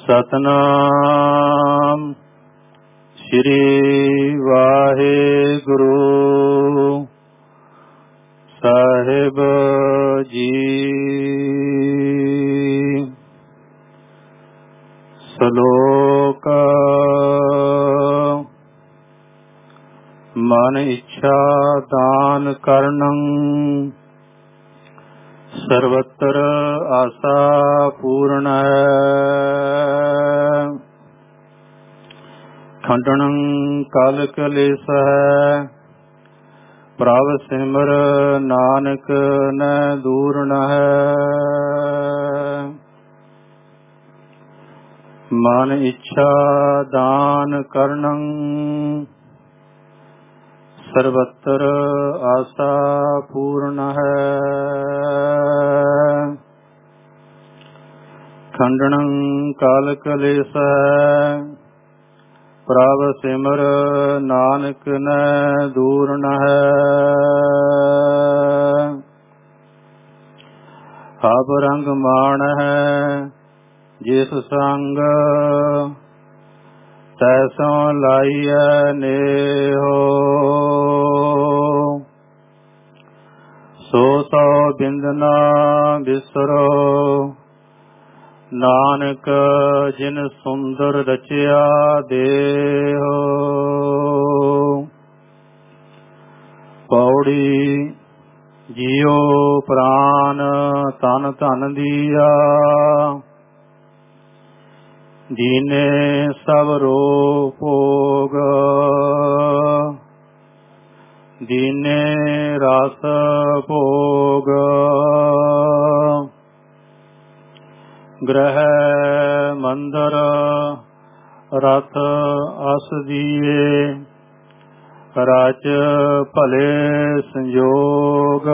ਸਤਨਾਮ ਸ੍ਰੀ ਵਾਹਿਗੁਰੂ ਸਾਹਿਬ ਜੀ। ਸ਼ਲੋਕ। ਮਨ ਇੱਛਾ ਦਾਨ ਕਰਨੰ ਸਰਵਤਰ ਆਸਾ ਪੂਰਨ ਹੈ। ਖੰਡਨੰ ਕਲ ਕਲੇਸ਼ ਹੈ ਪ੍ਰਭ ਸਿਮਰ ਨਾਨਕ ਨ ਦੂਰਨ ਹੈ। ਮਨ ਇੱਛਾ ਦਾਨ ਕਰਨੰ ਸਰਵਤਰ ਆਸਾ ਪੂਰਨ ਹੈ। ਖੰਡਨੰ ਕਾਲ ਕਲੇਸ਼ ਹੈ ਪ੍ਰਭ ਸਿਮਰ ਨਾਨਕ ਨ ਦੂਰਨ ਹੈ। ਹਬ ਰੰਗ ਮਾਣ ਹੈ ਜਿਸ ਸੰਗ ਤੈਸੋਂ ਲਾਈਐ ਨੇਹੋ। ਸੋ ਸੋ ਬਿੰਦ ਨਾ ਬਿਸਰੋ ਨਾਨਕ ਜਿਨ ਸੁੰਦਰ ਰਚਿਆ ਦੇਹੋ। ਪੌੜੀ ਜੀਉ ਪ੍ਰਾਨ ਤਨ ਧਨ ਦੀਆ ਦੀਨੇ ਸਭ ਰੋ ਭੋਗ। ਦੀਨੇ ਰਸ ਭੋਗ ਗ੍ਰਹਿ ਮੰਦਰ ਰਥ ਅਸ ਦੀਏ ਰਚ ਭਲੇ ਸੰਜੋਗ।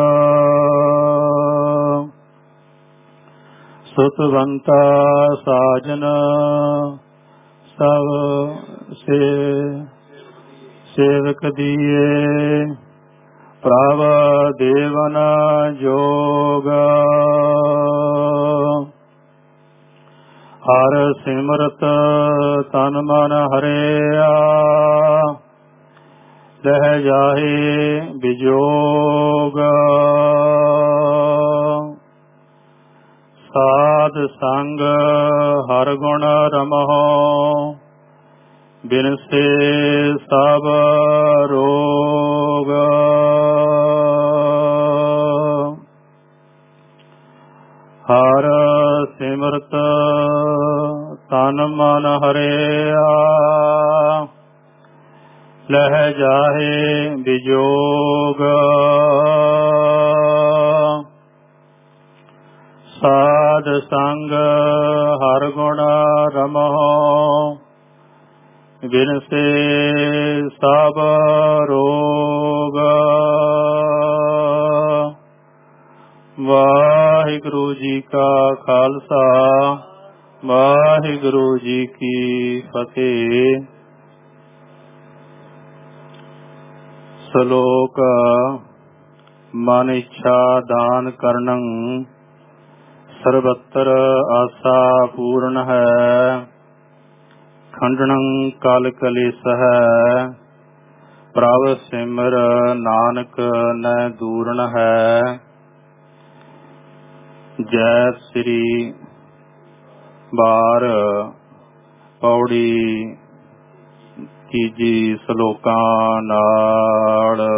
ਸੁਤਵੰਤਾ ਸਾਜਨ ਸਭ ਸੇਵਕ ਦੀਏ ਪ੍ਰਭ ਦੇਵਨ ਜੋਗ। ਹਰ ਸਿਮਰਤ ਤਨ ਮਨ ਹਰਿਆ ਲਹਿ ਜਾਹੇ ਬਿਜੋਗ। ਸਾਧ ਸੰਗ ਹਰ ਗੁਣ ਰਮਹੁ ਬਿਨਸੇ ਸਭ ਰੋਗ। ਹਰ ਸਿਮਰਤ ਤਨ ਮਨ ਹਰਿਆ ਲਹਿ ਜਾਹੇ ਬਿਜੋਗ। ਸਾਧ ਸੰਗ ਹਰ ਗੁਣ ਰਮਹੁ ਬਿਨਸੇ ਸਭ ਰੋਗ। ਵਾਹਿਗੁਰੂ ਜੀ ਕਾ ਖਾਲਸਾ ਵਾਹਿਗੁਰੂ ਜੀ ਕੀ ਫਤਿਹ। ਸ਼ਲੋਕ। ਮਨ ਇੱਛਾ ਦਾਨ ਕਰਨੰ ਸਰਬਤਰ ਆਸਾ ਪੂਰਨ ਹੈ। ਖੰਡਨੰ ਕਲ ਕਲੇਸ਼ ਹੈ ਪ੍ਰਭ ਸਿਮਰ ਨਾਨਕ ਨ ਦੂਰਨ ਹੈ। ਜੈ ਸ੍ਰੀ ਬਾਰ ਪੌੜੀ ਤੀਜੀ ਸ਼ਲੋਕਾਂ ਨਾਲ।